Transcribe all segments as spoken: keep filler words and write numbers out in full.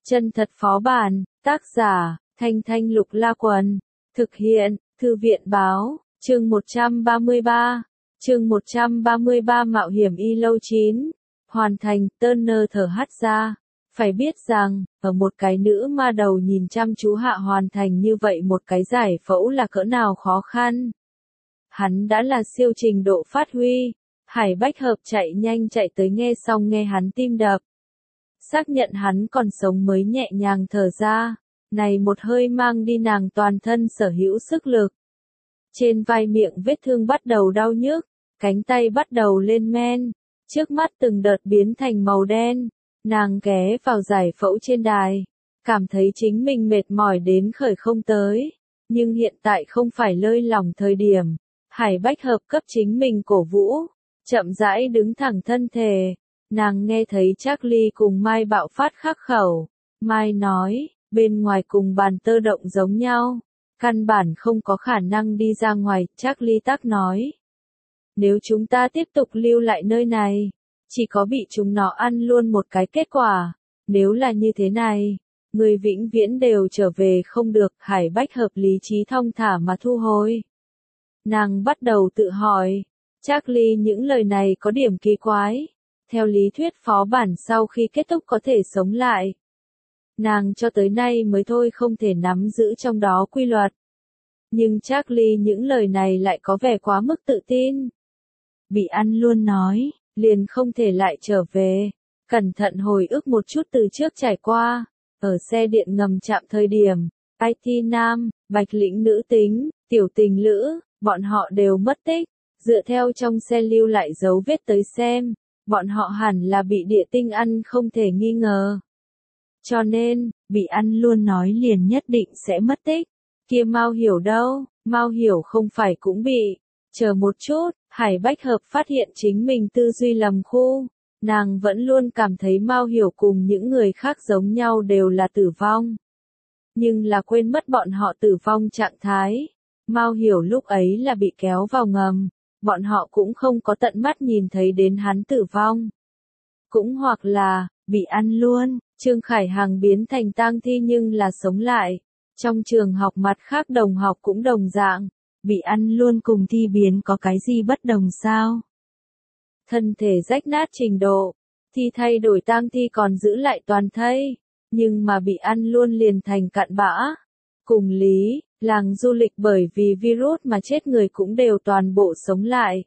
Chân thật phó bản, tác giả, Thanh Thanh Lục La Quần, thực hiện, Thư viện báo, chương một trăm ba mươi ba, chương một trăm ba mươi ba mạo hiểm y lâu chín, hoàn thành, Turner thở hắt ra, phải biết rằng, ở một cái nữ ma đầu nhìn chăm chú hạ hoàn thành như vậy một cái giải phẫu là cỡ nào khó khăn. Hắn đã là siêu trình độ phát huy, Hải Bách Hợp chạy nhanh chạy tới nghe xong nghe hắn tim đập. Xác nhận hắn còn sống mới nhẹ nhàng thở ra, này một hơi mang đi nàng toàn thân sở hữu sức lực. Trên vai miệng vết thương bắt đầu đau nhức, cánh tay bắt đầu lên men, trước mắt từng đợt biến thành màu đen, nàng ghé vào giải phẫu trên đài, cảm thấy chính mình mệt mỏi đến khởi không tới, nhưng hiện tại không phải lơi lỏng thời điểm. Hải Bách Hợp cấp chính mình cổ vũ, chậm rãi đứng thẳng thân thể. Nàng nghe thấy Charlie cùng Mai bạo phát khắc khẩu. Mai nói, bên ngoài cùng bàn tơ động giống nhau, căn bản không có khả năng đi ra ngoài. Charlie tắc nói, nếu chúng ta tiếp tục lưu lại nơi này, chỉ có bị chúng nó ăn luôn một cái kết quả. Nếu là như thế này, người vĩnh viễn đều trở về không được. Hải Bách Hợp lý trí thong thả mà thu hồi. Nàng bắt đầu tự hỏi, Charlie những lời này có điểm kỳ quái. Theo lý thuyết phó bản sau khi kết thúc có thể sống lại. Nàng cho tới nay mới thôi không thể nắm giữ trong đó quy luật. Nhưng Charlie những lời này lại có vẻ quá mức tự tin. Bị ăn luôn nói, liền không thể lại trở về. Cẩn thận hồi ức một chút từ trước trải qua. Ở xe điện ngầm chạm thời điểm, i tê nam, bạch lĩnh nữ tính, tiểu tình lữ, bọn họ đều mất tích. Dựa theo trong xe lưu lại dấu vết tới xem, bọn họ hẳn là bị địa tinh ăn không thể nghi ngờ. Cho nên, bị ăn luôn nói liền nhất định sẽ mất tích. Kia Mao Hiểu đâu, Mao Hiểu không phải cũng bị. Chờ một chút, Hải Bách Hợp phát hiện chính mình tư duy lầm khu. Nàng vẫn luôn cảm thấy Mao Hiểu cùng những người khác giống nhau đều là tử vong. Nhưng là quên mất bọn họ tử vong trạng thái. Mao Hiểu lúc ấy là bị kéo vào ngầm. Bọn họ cũng không có tận mắt nhìn thấy đến hắn tử vong. Cũng hoặc là, bị ăn luôn, Trương Khải Hằng biến thành tang thi nhưng là sống lại. Trong trường học mặt khác đồng học cũng đồng dạng, bị ăn luôn cùng thi biến có cái gì bất đồng sao? Thân thể rách nát trình độ, thi thay đổi tang thi còn giữ lại toàn thây, nhưng mà bị ăn luôn liền thành cặn bã. Cùng lý, làng du lịch bởi vì virus mà chết người cũng đều toàn bộ sống lại.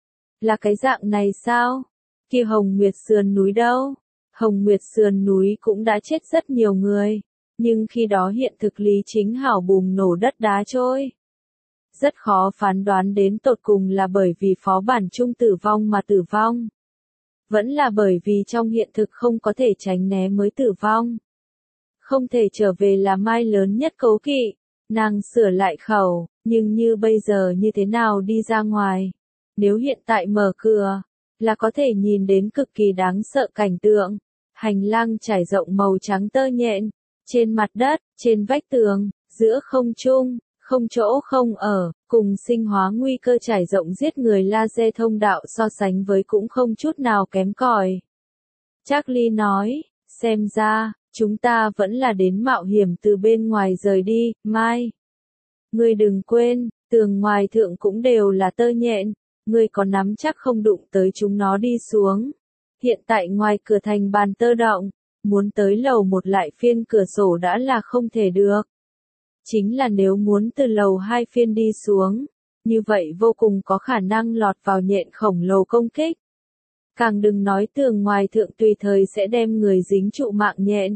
Là cái dạng này sao? Kia Hồng Nguyệt sườn núi đâu? Hồng Nguyệt sườn núi cũng đã chết rất nhiều người, nhưng khi đó hiện thực lý chính hảo bùng nổ đất đá trôi. Rất khó phán đoán đến tột cùng là bởi vì phó bản chung tử vong mà tử vong. Vẫn là bởi vì trong hiện thực không có thể tránh né mới tử vong. Không thể trở về là Mai lớn nhất cấu kỵ. Nàng sửa lại khẩu, nhưng như bây giờ như thế nào đi ra ngoài? Nếu hiện tại mở cửa, là có thể nhìn đến cực kỳ đáng sợ cảnh tượng. Hành lang trải rộng màu trắng tơ nhện, trên mặt đất, trên vách tường, giữa không trung, không chỗ không ở, cùng sinh hóa nguy cơ trải rộng giết người laser thông đạo so sánh với cũng không chút nào kém cỏi. Charlie nói, xem ra, chúng ta vẫn là đến mạo hiểm từ bên ngoài rời đi. Mai. Ngươi đừng quên, tường ngoài thượng cũng đều là tơ nhện, ngươi có nắm chắc không đụng tới chúng nó đi xuống. Hiện tại ngoài cửa thành bàn tơ động, muốn tới lầu một lại phiên cửa sổ đã là không thể được. Chính là nếu muốn từ lầu hai phiên đi xuống, như vậy vô cùng có khả năng lọt vào nhện khổng lồ công kích. Càng đừng nói tường ngoài thượng tùy thời sẽ đem người dính trụ mạng nhện.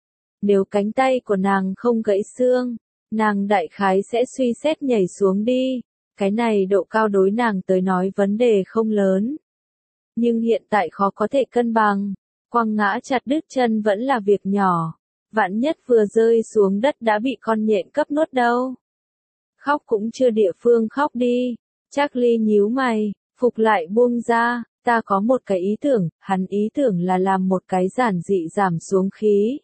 Nếu cánh tay của nàng không gãy xương, nàng đại khái sẽ suy xét nhảy xuống đi. Cái này độ cao đối nàng tới nói vấn đề không lớn. Nhưng hiện tại khó có thể cân bằng. Quăng ngã chặt đứt chân vẫn là việc nhỏ. Vạn nhất vừa rơi xuống đất đã bị con nhện cấp nuốt đâu. Khóc cũng chưa địa phương khóc đi. Charlie nhíu mày, phục lại buông ra. Ta có một cái ý tưởng, hắn ý tưởng là làm một cái giản dị giảm xuống khí.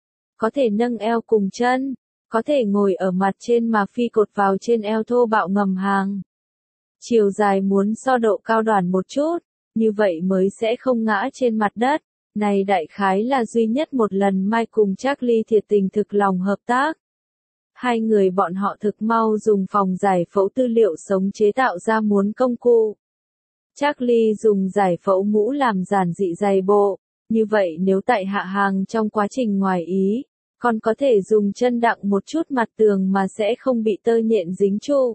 Có thể nâng eo cùng chân, có thể ngồi ở mặt trên mà phi cột vào trên eo thô bạo ngầm hàng. Chiều dài muốn so độ cao đoàn một chút, như vậy mới sẽ không ngã trên mặt đất. Này đại khái là duy nhất một lần Mai cùng Charlie thiệt tình thực lòng hợp tác. Hai người bọn họ thực mau dùng phòng giải phẫu tư liệu sống chế tạo ra muốn công cụ. Charlie dùng giải phẫu mũ làm giản dị giày bộ, như vậy nếu tại hạ hàng trong quá trình ngoài ý, còn có thể dùng chân đặng một chút mặt tường mà sẽ không bị tơ nhện dính trụ.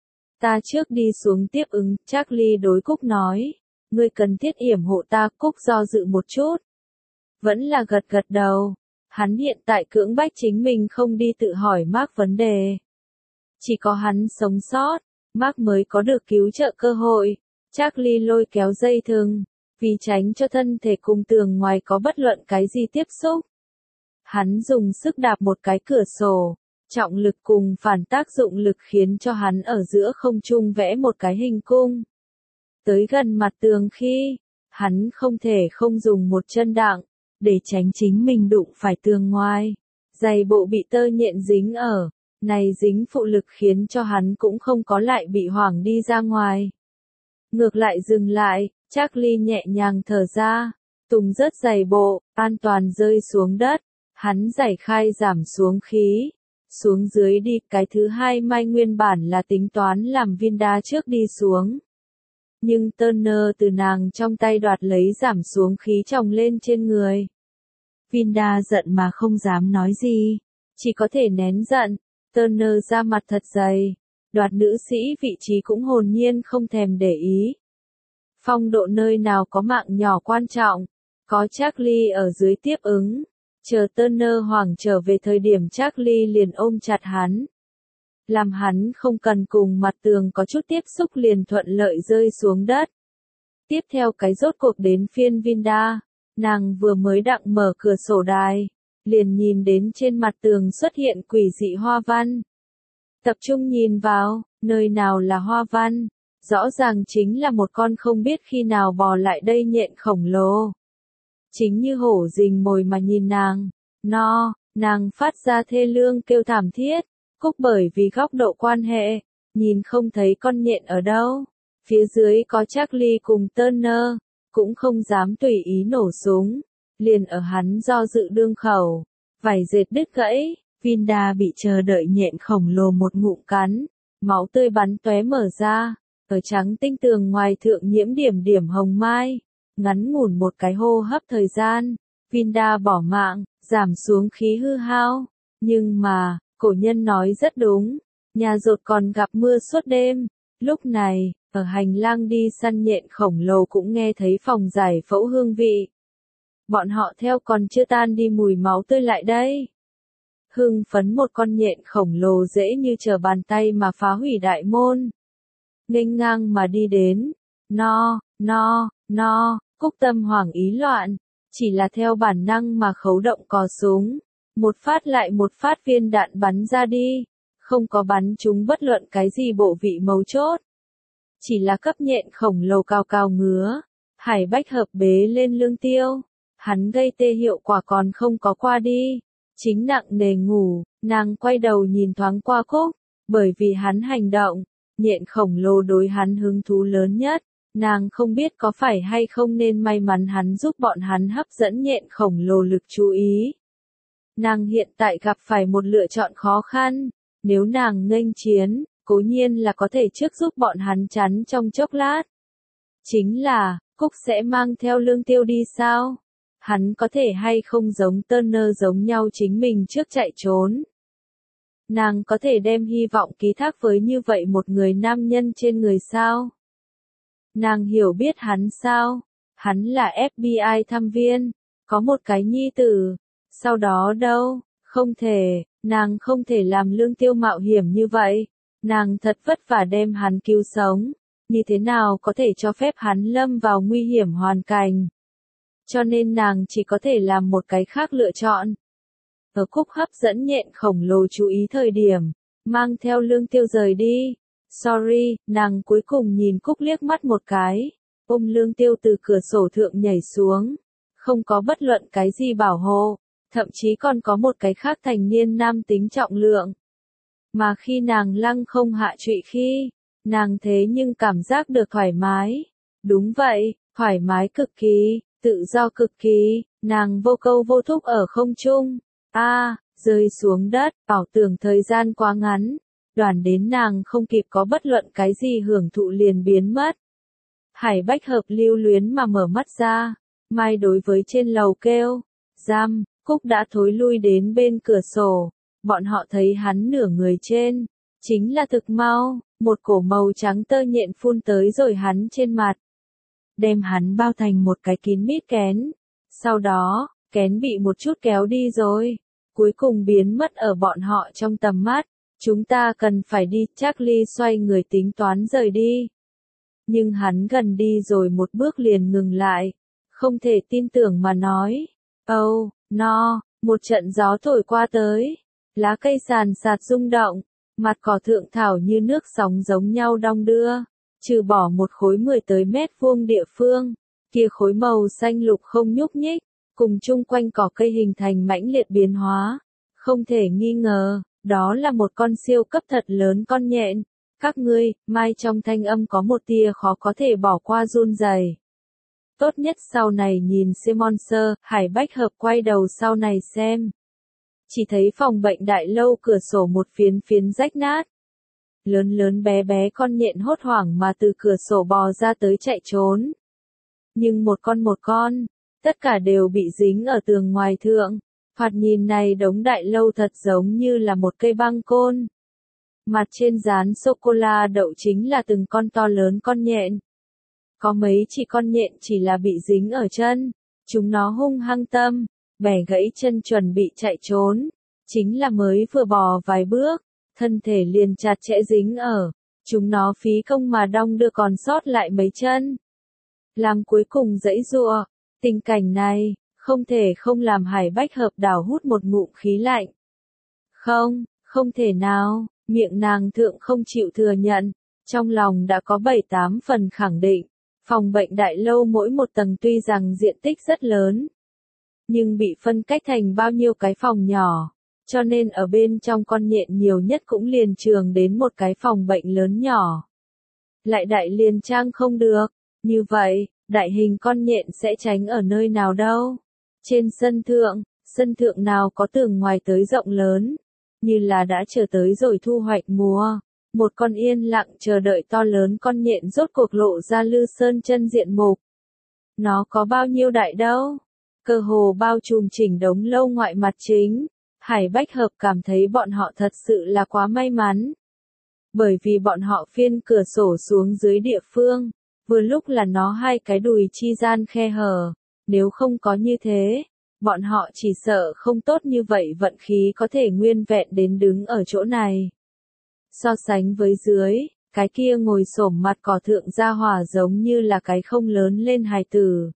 Ta trước đi xuống tiếp ứng, Charlie đối Cúc nói, ngươi cần thiết yểm hộ ta. Cúc do dự một chút, vẫn là gật gật đầu. Hắn hiện tại cưỡng bách chính mình không đi tự hỏi Mark vấn đề. Chỉ có hắn sống sót, Mark mới có được cứu trợ cơ hội. Charlie lôi kéo dây thừng, vì tránh cho thân thể cùng tường ngoài có bất luận cái gì tiếp xúc. Hắn dùng sức đạp một cái cửa sổ, trọng lực cùng phản tác dụng lực khiến cho hắn ở giữa không trung vẽ một cái hình cung. Tới gần mặt tường khi, hắn không thể không dùng một chân đặng, để tránh chính mình đụng phải tường ngoài. Giày bộ bị tơ nhện dính ở, này dính phụ lực khiến cho hắn cũng không có lại bị hoảng đi ra ngoài. Ngược lại dừng lại, Charlie nhẹ nhàng thở ra, tung rớt giày bộ, an toàn rơi xuống đất. Hắn giải khai giảm xuống khí, xuống dưới đi. Cái thứ hai Mai nguyên bản là tính toán làm Vinda trước đi xuống. Nhưng Turner từ nàng trong tay đoạt lấy giảm xuống khí trồng lên trên người. Vinda giận mà không dám nói gì, chỉ có thể nén giận. Turner ra mặt thật dày, đoạt nữ sĩ vị trí cũng hồn nhiên không thèm để ý. Phong độ nơi nào có mạng nhỏ quan trọng, có Charlie ở dưới tiếp ứng. Chờ Turner hoảng trở về thời điểm Charlie liền ôm chặt hắn. Làm hắn không cần cùng mặt tường có chút tiếp xúc liền thuận lợi rơi xuống đất. Tiếp theo cái rốt cuộc đến phiên Vinda, nàng vừa mới đặng mở cửa sổ đài, liền nhìn đến trên mặt tường xuất hiện quỷ dị hoa văn. Tập trung nhìn vào, nơi nào là hoa văn, rõ ràng chính là một con không biết khi nào bò lại đây nhện khổng lồ. Chính như hổ rình mồi mà nhìn nàng, no, nàng phát ra thê lương kêu thảm thiết. Cúc bởi vì góc độ quan hệ, nhìn không thấy con nhện ở đâu. Phía dưới có Charlie cùng Turner, cũng không dám tùy ý nổ súng. Liền ở hắn do dự đương khẩu, vải dệt đứt gãy, Vinda bị chờ đợi nhện khổng lồ một ngụm cắn, máu tươi bắn tóe mở ra, ở trắng tinh tường ngoài thượng nhiễm điểm điểm hồng mai. Ngắn ngủn một cái hô hấp thời gian, Vinda bỏ mạng, giảm xuống khí hư hao. Nhưng mà, cổ nhân nói rất đúng, nhà dột còn gặp mưa suốt đêm. Lúc này, ở hành lang đi săn nhện khổng lồ cũng nghe thấy phòng giải phẫu hương vị. Bọn họ theo còn chưa tan đi mùi máu tươi lại đây. Hưng phấn một con nhện khổng lồ dễ như trở bàn tay mà phá hủy đại môn. Nghênh ngang mà đi đến. No, no, no, Cúc tâm hoảng ý loạn, chỉ là theo bản năng mà khấu động cò súng. Một phát lại một phát viên đạn bắn ra đi, không có bắn trúng bất luận cái gì bộ vị mấu chốt. Chỉ là cấp nhện khổng lồ cao cao ngứa, Hải Bách Hợp bế lên Lương Tiêu, hắn gây tê hiệu quả còn không có qua đi, chính nặng nề ngủ. Nàng quay đầu nhìn thoáng qua Cúc, bởi vì hắn hành động, nhện khổng lồ đối hắn hứng thú lớn nhất. Nàng không biết có phải hay không nên may mắn hắn giúp bọn hắn hấp dẫn nhện khổng lồ lực chú ý. Nàng hiện tại gặp phải một lựa chọn khó khăn, nếu nàng nghênh chiến, cố nhiên là có thể trước giúp bọn hắn chắn trong chốc lát. Chính là, Cúc sẽ mang theo Lương Tiêu đi sao? Hắn có thể hay không giống Turner giống nhau chính mình trước chạy trốn? Nàng có thể đem hy vọng ký thác với như vậy một người nam nhân trên người sao? Nàng hiểu biết hắn sao? Hắn là ép bê i thăm viên, có một cái nhi tử. Sau đó đâu? Không thể, nàng không thể làm Lương Tiêu mạo hiểm như vậy. Nàng thật vất vả đem hắn cứu sống. Như thế nào có thể cho phép hắn lâm vào nguy hiểm hoàn cảnh? Cho nên nàng chỉ có thể làm một cái khác lựa chọn. Ở Cúc hấp dẫn nhện khổng lồ chú ý thời điểm, mang theo Lương Tiêu rời đi. Sorry, nàng cuối cùng nhìn Cúc liếc mắt một cái, ôm Lương Tiêu từ cửa sổ thượng nhảy xuống. Không có bất luận cái gì bảo hộ, thậm chí còn có một cái khác thành niên nam tính trọng lượng. Mà khi nàng lăng không hạ trụy khi, nàng thế nhưng cảm giác được thoải mái. Đúng vậy, thoải mái cực kỳ. tự do cực kỳ, nàng vô câu vô thúc ở không trung, a à, rơi xuống đất, ảo tưởng thời gian quá ngắn, đoàn đến nàng không kịp có bất luận cái gì hưởng thụ liền biến mất. Hải Bách Hợp lưu luyến mà mở mắt ra, Mai đối với trên lầu kêu, giam, Cúc đã thối lui đến bên cửa sổ, bọn họ thấy hắn nửa người trên, chính là thực mau, một cổ màu trắng tơ nhện phun tới rồi hắn trên mặt. Đem hắn bao thành một cái kín mít kén, sau đó, kén bị một chút kéo đi rồi, cuối cùng biến mất ở bọn họ trong tầm mắt. Chúng ta cần phải đi, Charlie xoay người tính toán rời đi. Nhưng hắn gần đi rồi một bước liền ngừng lại, không thể tin tưởng mà nói. Oh, no, một trận gió thổi qua tới, lá cây sàn sạt rung động, mặt cỏ thượng thảo như nước sóng giống nhau đong đưa, trừ bỏ một khối mười tới mét vuông địa phương, kia khối màu xanh lục không nhúc nhích, cùng chung quanh cỏ cây hình thành mãnh liệt biến hóa, không thể nghi ngờ. Đó là một con siêu cấp thật lớn con nhện. Các ngươi, Mai trong thanh âm có một tia khó có thể bỏ qua run rẩy. Tốt nhất sau này nhìn xem monster, Hải Bách Hợp quay đầu sau này xem. Chỉ thấy phòng bệnh đại lâu cửa sổ một phiến phiến rách nát. Lớn lớn bé bé con nhện hốt hoảng mà từ cửa sổ bò ra tới chạy trốn. Nhưng một con một con, tất cả đều bị dính ở tường ngoài thượng. Thoạt nhìn này đống đại lâu thật giống như là một cây băng côn. Mặt trên dán sô-cô-la đậu chính là từng con to lớn con nhện. Có mấy chỉ con nhện chỉ là bị dính ở chân. Chúng nó hung hăng tâm, bẻ gãy chân chuẩn bị chạy trốn. Chính là mới vừa bò vài bước, thân thể liền chặt chẽ dính ở. Chúng nó phí công mà đong đưa còn sót lại mấy chân. Làm cuối cùng dãy giụa, tình cảnh này. Không thể không làm Hải Bách Hợp đảo hút một ngụm khí lạnh. Không, không thể nào, miệng nàng thượng không chịu thừa nhận, trong lòng đã có bảy tám phần khẳng định, phòng bệnh đại lâu mỗi một tầng tuy rằng diện tích rất lớn, nhưng bị phân cách thành bao nhiêu cái phòng nhỏ, cho nên ở bên trong con nhện nhiều nhất cũng liền trường đến một cái phòng bệnh lớn nhỏ. Lại đại liền trang không được, như vậy, đại hình con nhện sẽ tránh ở nơi nào đâu? Trên sân thượng, sân thượng nào có tường ngoài tới rộng lớn, như là đã chờ tới rồi thu hoạch mùa. Một con yên lặng chờ đợi to lớn con nhện rốt cuộc lộ ra Lư Sơn chân diện mục. Nó có bao nhiêu đại đâu? Cơ hồ bao trùm chỉnh đống lâu ngoại mặt chính. Hải Bách Hợp cảm thấy bọn họ thật sự là quá may mắn. Bởi vì bọn họ phiên cửa sổ xuống dưới địa phương, vừa lúc là nó hai cái đùi chi gian khe hở. Nếu không có như thế, bọn họ chỉ sợ không tốt như vậy vận khí có thể nguyên vẹn đến đứng ở chỗ này. So sánh với dưới, cái kia ngồi xổm mặt cỏ thượng gia hỏa giống như là cái không lớn lên hài tử.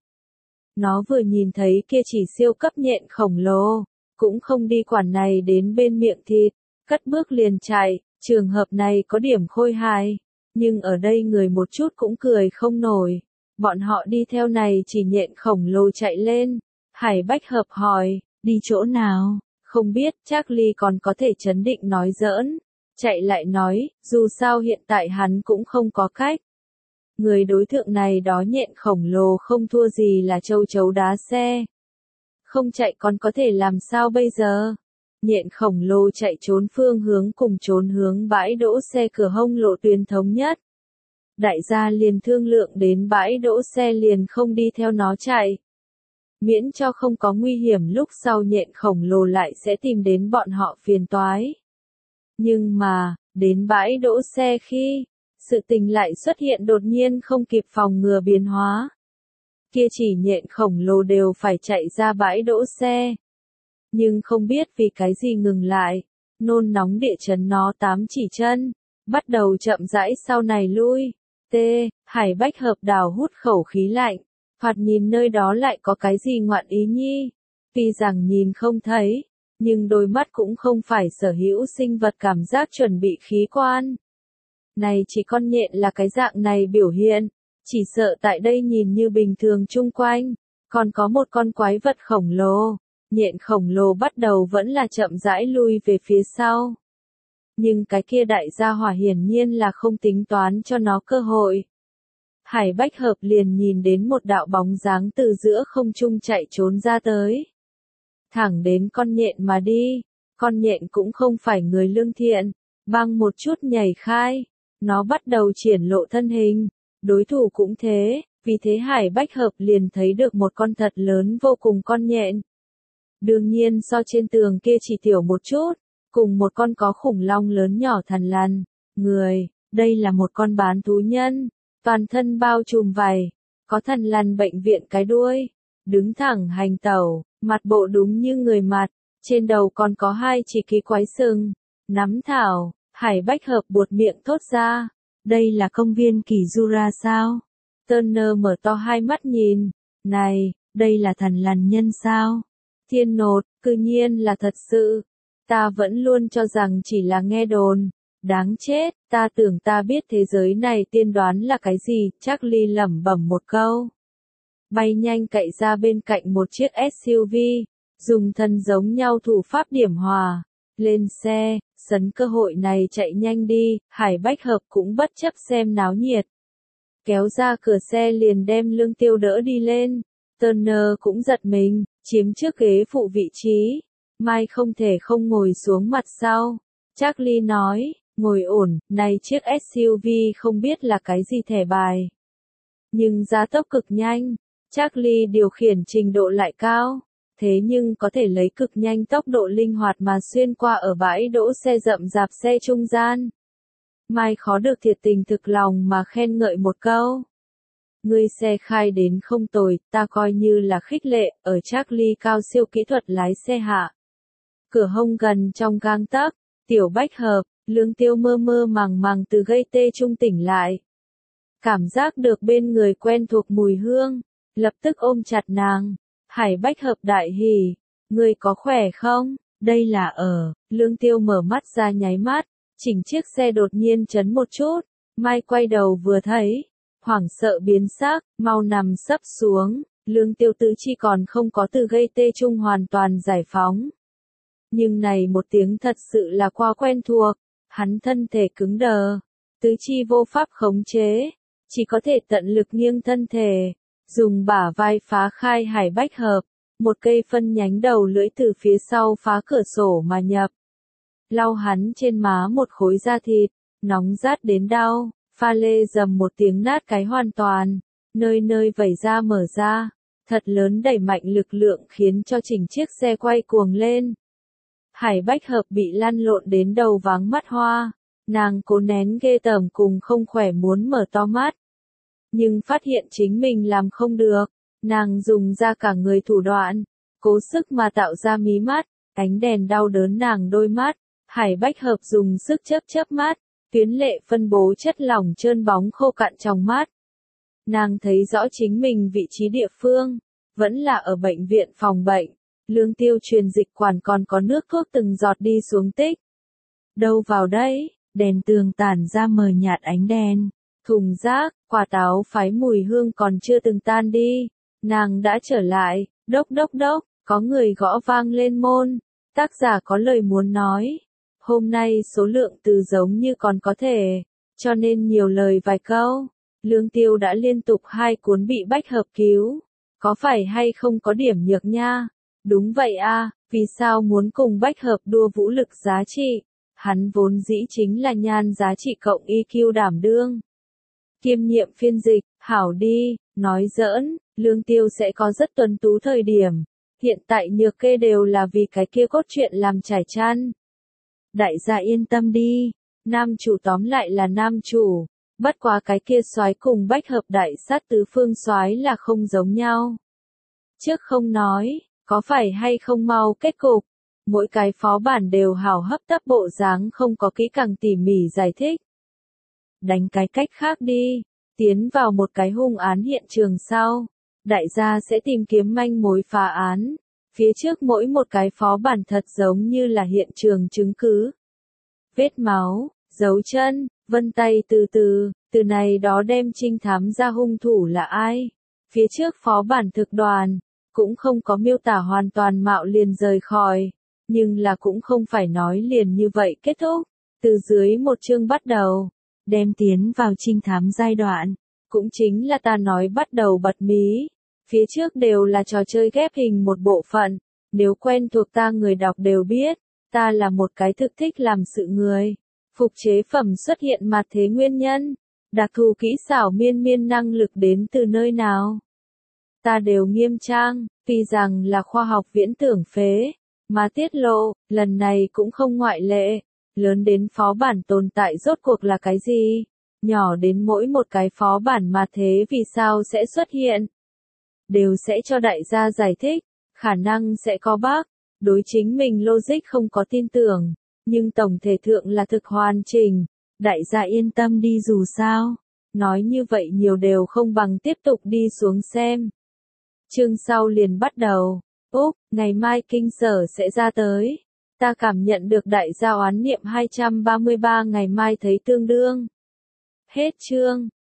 Nó vừa nhìn thấy kia chỉ siêu cấp nhện khổng lồ, cũng không đi quản này đến bên miệng thịt, cất bước liền chạy, trường hợp này có điểm khôi hài, nhưng ở đây người một chút cũng cười không nổi. Bọn họ đi theo này chỉ nhện khổng lồ chạy lên. Hải Bách Hợp hỏi, đi chỗ nào? Không biết, Charlie còn có thể chấn định nói giỡn. Chạy lại nói, dù sao hiện tại hắn cũng không có cách. Người đối tượng này đó nhện khổng lồ không thua gì là châu chấu đá xe. Không chạy còn có thể làm sao bây giờ? Nhện khổng lồ chạy trốn phương hướng cùng trốn hướng bãi đỗ xe cửa hông lộ tuyến thống nhất. Đại gia liền thương lượng đến bãi đỗ xe liền không đi theo nó chạy. Miễn cho không có nguy hiểm lúc sau nhện khổng lồ lại sẽ tìm đến bọn họ phiền toái. Nhưng mà, đến bãi đỗ xe khi, sự tình lại xuất hiện đột nhiên không kịp phòng ngừa biến hóa. Kia chỉ nhện khổng lồ đều phải chạy ra bãi đỗ xe. Nhưng không biết vì cái gì ngừng lại, nôn nóng địa chấn nó tám chỉ chân, bắt đầu chậm rãi sau này lui. T. Hải Bách Hợp đào hút khẩu khí lạnh, thoạt nhìn nơi đó lại có cái gì ngoạn ý nhi. Tuy rằng nhìn không thấy, nhưng đôi mắt cũng không phải sở hữu sinh vật cảm giác chuẩn bị khí quan. Này chỉ con nhện là cái dạng này biểu hiện, chỉ sợ tại đây nhìn như bình thường chung quanh, còn có một con quái vật khổng lồ. Nhện khổng lồ bắt đầu vẫn là chậm rãi lui về phía sau. Nhưng cái kia đại gia hỏa hiển nhiên là không tính toán cho nó cơ hội. Hải Bách Hợp liền nhìn đến một đạo bóng dáng từ giữa không trung chạy trốn ra tới. Thẳng đến con nhện mà đi, con nhện cũng không phải người lương thiện, băng một chút nhảy khai, nó bắt đầu triển lộ thân hình, đối thủ cũng thế, vì thế Hải Bách Hợp liền thấy được một con thật lớn vô cùng con nhện. Đương nhiên so trên tường kia chỉ tiểu một chút, cùng một con có khủng long lớn nhỏ thằn lằn, người, đây là một con bán thú nhân, toàn thân bao trùm vảy, có thằn lằn bệnh viện cái đuôi, đứng thẳng hành tẩu, mặt bộ đúng như người mặt, trên đầu còn có hai chỉ kỳ quái sừng, nắm thảo, Hải Bách Hợp buột miệng thốt ra, đây là công viên kỳ Jura sao? Turner mở to hai mắt nhìn, này, đây là thằn lằn nhân sao? Thiên nột, cư nhiên là thật sự, ta vẫn luôn cho rằng chỉ là nghe đồn, đáng chết, ta tưởng ta biết thế giới này tiên đoán là cái gì, Charlie lẩm bẩm một câu. Bay nhanh cậy ra bên cạnh một chiếc ét u vê, dùng thân giống nhau thủ pháp điểm hòa, lên xe, sấn cơ hội này chạy nhanh đi, Hải Bách Hợp cũng bất chấp xem náo nhiệt. Kéo ra cửa xe liền đem Lương Tiêu đỡ đi lên, Turner cũng giật mình, chiếm trước ghế phụ vị trí, Mai không thể không ngồi xuống mặt sau. Charlie nói, ngồi ổn, này chiếc ét u vê không biết là cái gì thẻ bài. Nhưng giá tốc cực nhanh, Charlie điều khiển trình độ lại cao, thế nhưng có thể lấy cực nhanh tốc độ linh hoạt mà xuyên qua ở bãi đỗ xe rậm rạp xe trung gian. Mai khó được thiệt tình thực lòng mà khen ngợi một câu. Ngươi xe khai đến không tồi, ta coi như là khích lệ, ở Charlie cao siêu kỹ thuật lái xe hạ. Cửa hông gần trong gang tấc, Tiểu Bách Hợp, Lương Tiêu mơ mơ màng màng từ gây tê trung tỉnh lại. Cảm giác được bên người quen thuộc mùi hương, lập tức ôm chặt nàng. Hải Bách Hợp đại hỉ, ngươi có khỏe không? Đây là ở, Lương Tiêu mở mắt ra nháy mắt, chỉnh chiếc xe đột nhiên chấn một chút, Mai quay đầu vừa thấy, hoảng sợ biến sắc, mau nằm sấp xuống, Lương Tiêu tứ chi còn không có từ gây tê trung hoàn toàn giải phóng. Nhưng này một tiếng thật sự là quá quen thuộc, hắn thân thể cứng đờ, tứ chi vô pháp khống chế, chỉ có thể tận lực nghiêng thân thể, dùng bả vai phá khai Hải Bách Hợp, một cây phân nhánh đầu lưỡi từ phía sau phá cửa sổ mà nhập. Lau hắn trên má một khối da thịt, nóng rát đến đau, pha lê dầm một tiếng nát cái hoàn toàn, nơi nơi vẩy ra mở ra, thật lớn đẩy mạnh lực lượng khiến cho chỉnh chiếc xe quay cuồng lên. Hải Bách Hợp bị lăn lộn đến đầu váng mắt hoa, nàng cố nén ghê tởm cùng không khỏe muốn mở to mắt. Nhưng phát hiện chính mình làm không được, nàng dùng ra cả người thủ đoạn, cố sức mà tạo ra mí mắt, ánh đèn đau đớn nàng đôi mắt, Hải Bách Hợp dùng sức chớp chớp mắt, tuyến lệ phân bố chất lỏng trơn bóng khô cạn trong mắt. Nàng thấy rõ chính mình vị trí địa phương, vẫn là ở bệnh viện phòng bệnh, Lương Tiêu truyền dịch quản còn có nước thuốc từng giọt đi xuống tích. Đâu vào đây, đèn tường tản ra mờ nhạt ánh đèn, thùng rác, quả táo phái mùi hương còn chưa từng tan đi, nàng đã trở lại, đốc đốc đốc, có người gõ vang lên môn, tác giả có lời muốn nói. Hôm nay số lượng từ giống như còn có thể, cho nên nhiều lời vài câu. Lương Tiêu đã liên tục hai cuốn bị Bách Hợp cứu. Có phải hay không có điểm nhược nha? Đúng vậy a, vì sao muốn cùng Bách Hợp đua vũ lực giá trị? Hắn vốn dĩ chính là nhan giá trị cộng i kiu đảm đương. Kiêm nhiệm phiên dịch, hảo đi, nói giỡn, Lương Tiêu sẽ có rất tuấn tú thời điểm. Hiện tại nhược kê đều là vì cái kia cốt truyện làm trải chăn. Đại gia yên tâm đi, nam chủ tóm lại là nam chủ, bất quá cái kia soái cùng Bách Hợp đại sát tứ phương soái là không giống nhau. Trước không nói, có phải hay không mau kết cục, mỗi cái phó bản đều hào hấp tấp bộ dáng không có kỹ càng tỉ mỉ giải thích. Đánh cái cách khác đi, tiến vào một cái hung án hiện trường sau, đại gia sẽ tìm kiếm manh mối phá án. Phía trước mỗi một cái phó bản thật giống như là hiện trường chứng cứ. Vết máu, dấu chân, vân tay từ từ, từ này đó đem trinh thám ra hung thủ là ai. Phía trước phó bản thực đoàn, cũng không có miêu tả hoàn toàn mạo liền rời khỏi, nhưng là cũng không phải nói liền như vậy kết thúc. Từ dưới một chương bắt đầu, đem tiến vào trinh thám giai đoạn, cũng chính là ta nói bắt đầu bật mí. Phía trước đều là trò chơi ghép hình một bộ phận, nếu quen thuộc ta người đọc đều biết, ta là một cái thực thích làm sự người. Phục chế phẩm xuất hiện mặt thế nguyên nhân, đặc thù kỹ xảo miên miên năng lực đến từ nơi nào. Ta đều nghiêm trang, vì rằng là khoa học viễn tưởng phế, mà tiết lộ, lần này cũng không ngoại lệ, lớn đến phó bản tồn tại rốt cuộc là cái gì, nhỏ đến mỗi một cái phó bản mà thế vì sao sẽ xuất hiện. Đều sẽ cho đại gia giải thích, khả năng sẽ có bug, đối chính mình logic không có tin tưởng, nhưng tổng thể thượng là thực hoàn chỉnh, đại gia yên tâm đi dù sao, nói như vậy nhiều đều không bằng tiếp tục đi xuống xem. Chương sau liền bắt đầu, Úc, ngày mai kinh sở sẽ ra tới, ta cảm nhận được đại gia oán niệm hai trăm ba mươi ba ngày mai thấy tương đương. Hết chương.